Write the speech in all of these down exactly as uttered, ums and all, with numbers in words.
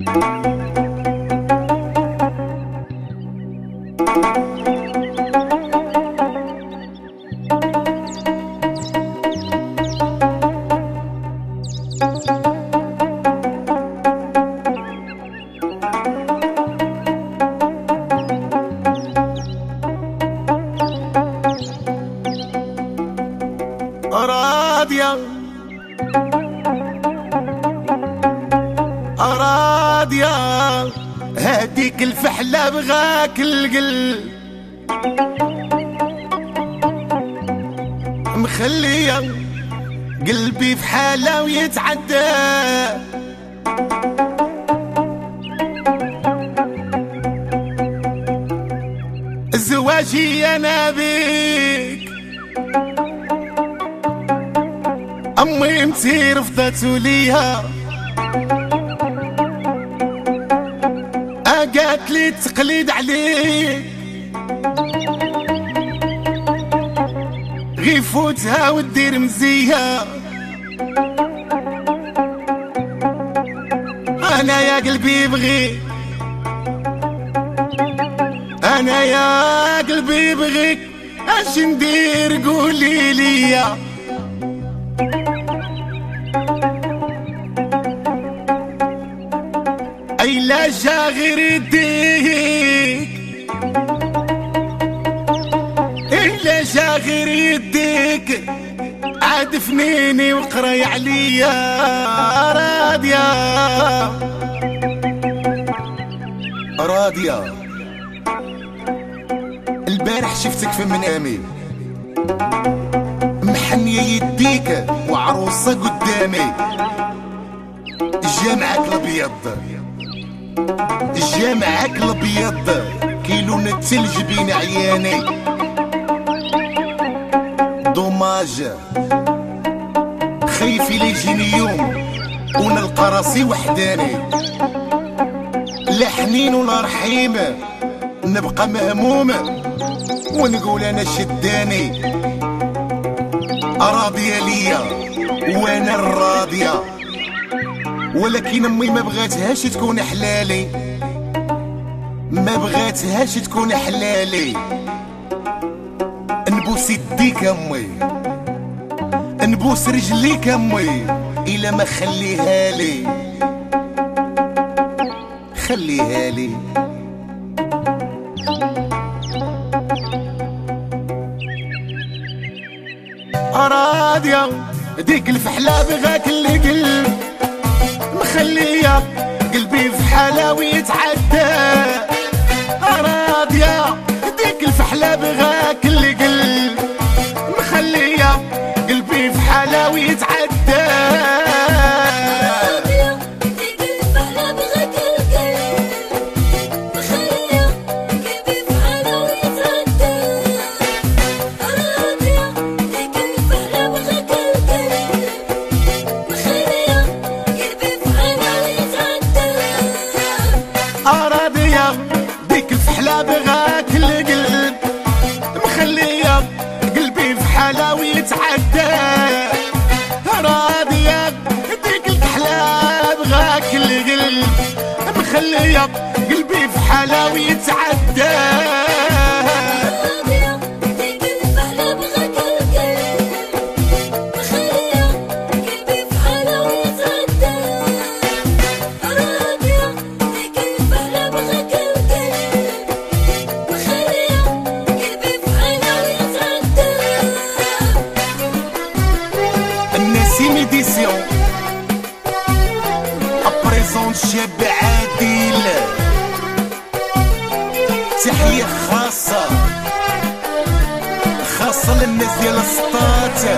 راضية راضية هاديك الفحلة بغاك القل مخلية قلبي في حالة ويتعدى زواجي انا بيك امي امتي رفضتو ليها قالت لي التقليد عليك غي فوتها ودير مزية انا يا قلبي بغيك انا يا قلبي بغيك اش ندير قولي ليا اي لا جا غير يديك اي لا جا غير يديك عاد فنيني وقراي عليا راضية راضية البارح شفتك في منامي محنية يديك وعروسة قدامي جامعك الابيض جامعك الابيض كيلون التلج بين عياني دوماج خايفي ليجيني يوم ونلقى راسي وحداني لا حنين ولا رحيم نبقى مهموم ونقول انا شداني راضية ليا وانا الراضية ولكن امي ما بغاتهاش تكون حلالي ما بغاتهاش تكون حلالي نبوس يديك امي نبوس رجليك امي الا ما خليها لي خليها لي راضية ديك الفحلة بغاك اللي قلب مخلية قلبي في حالة ويتعدى راضية ديك الفحلة بغاك اللي قلب مخلية قلبي في حالة ويتعدى راضية ديك الفحلة بغاك القلب مخلية قلبي في حالة ويتعدى راضية ديك الفحلة بغاك القلب مخلية قلبي في حالة ويتعدى ميديسيون ابريزونت شاب عادل تحية خاصة خاصة للناس ديال السطات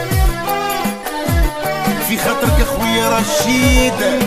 في خاطرك اخويا رشيد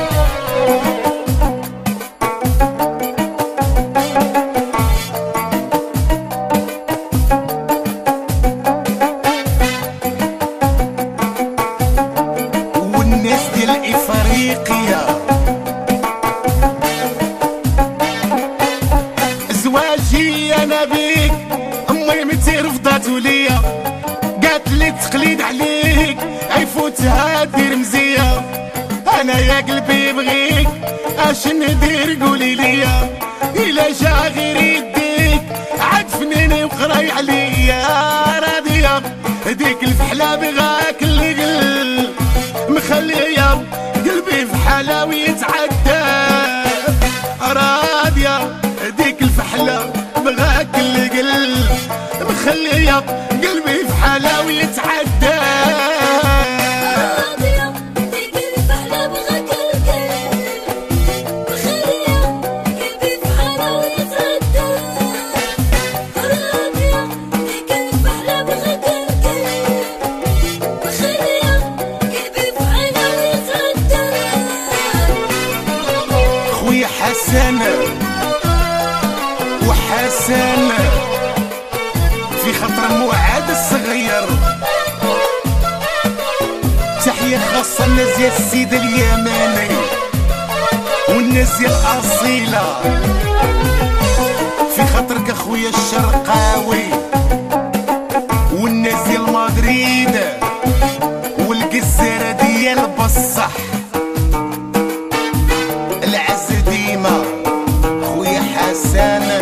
زواجي انا بيك امي متي رفضاتو ليا قالت لي التقليد عليك عيفوتها دير مزيه انا يا قلبي بغيك اش ندير قولي ليا الا جا غير يديك عاد فنيني وقراي عليا راضية ديك الفحلة بغاك اللي قل مخلية قلبي في حالة ويتعدى راضية ديك الفحلة بغاك اللي قل مخلية قلبي في حالة ويتعدى حسن وحسن في خطر موعد الصغير تحية خاصة الناس ديال السيدة اليماني والناس ديال الأصيلة في خاطرك اخويا الشرقاوي والناس ديال مدريد والجزيرة ديال بصح خويا حسن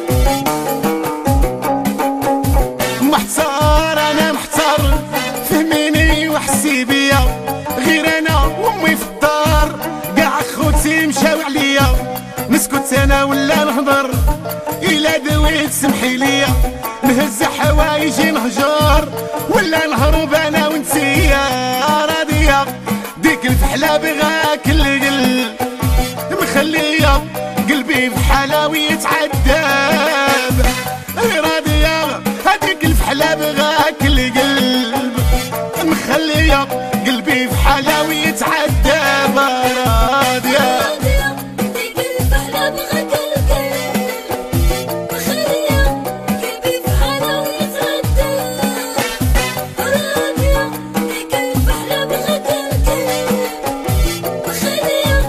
محتار انا محتار فهميني وحسي بيا غير انا وامي في الدار كاع خوتي مشاو عليا نسكت انا ولا نهضر الا دويت سمحي ليا نهز حوايجي نهجر ولا نهرب انا وانتيا راضيه ديك الفحله بغاك اللي قل مخلية قلبي في حالة ويتعذب راضية هديك الفحلة بغاك القلب مخلية قلبي في حالة ويتعذب راضية هديك الفحلة بغاك القلب مخلية قلبي في حالة ويتعذب راضية هديك الفحلة بغاك القلب مخلية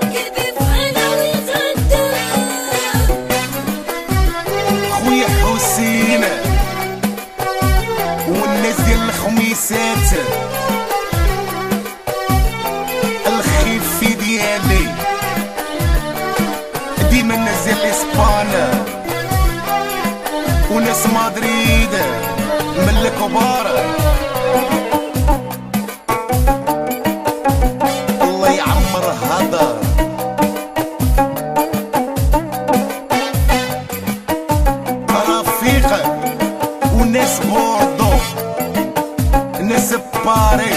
خويا حسين والناس ديال الخميسات الخفي ديالي ديما الناس ديال اسبانيا وناس مدريد من الكبار الله يعمر هذا وناس بوردو ناس باري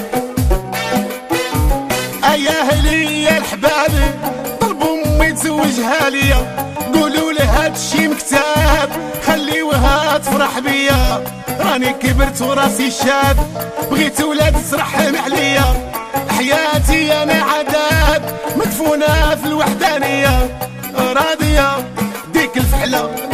ايا اهلي يا الحباب طلبوا امي تزوجها ليا قولوا لها هادشي مكتاب خليوها تفرح بيا راني كبرت وراسي شاب بغيت ولاد ترحم عليا حياتي انا عذاب مدفونة في الوحدانية راضية ديك الفحلة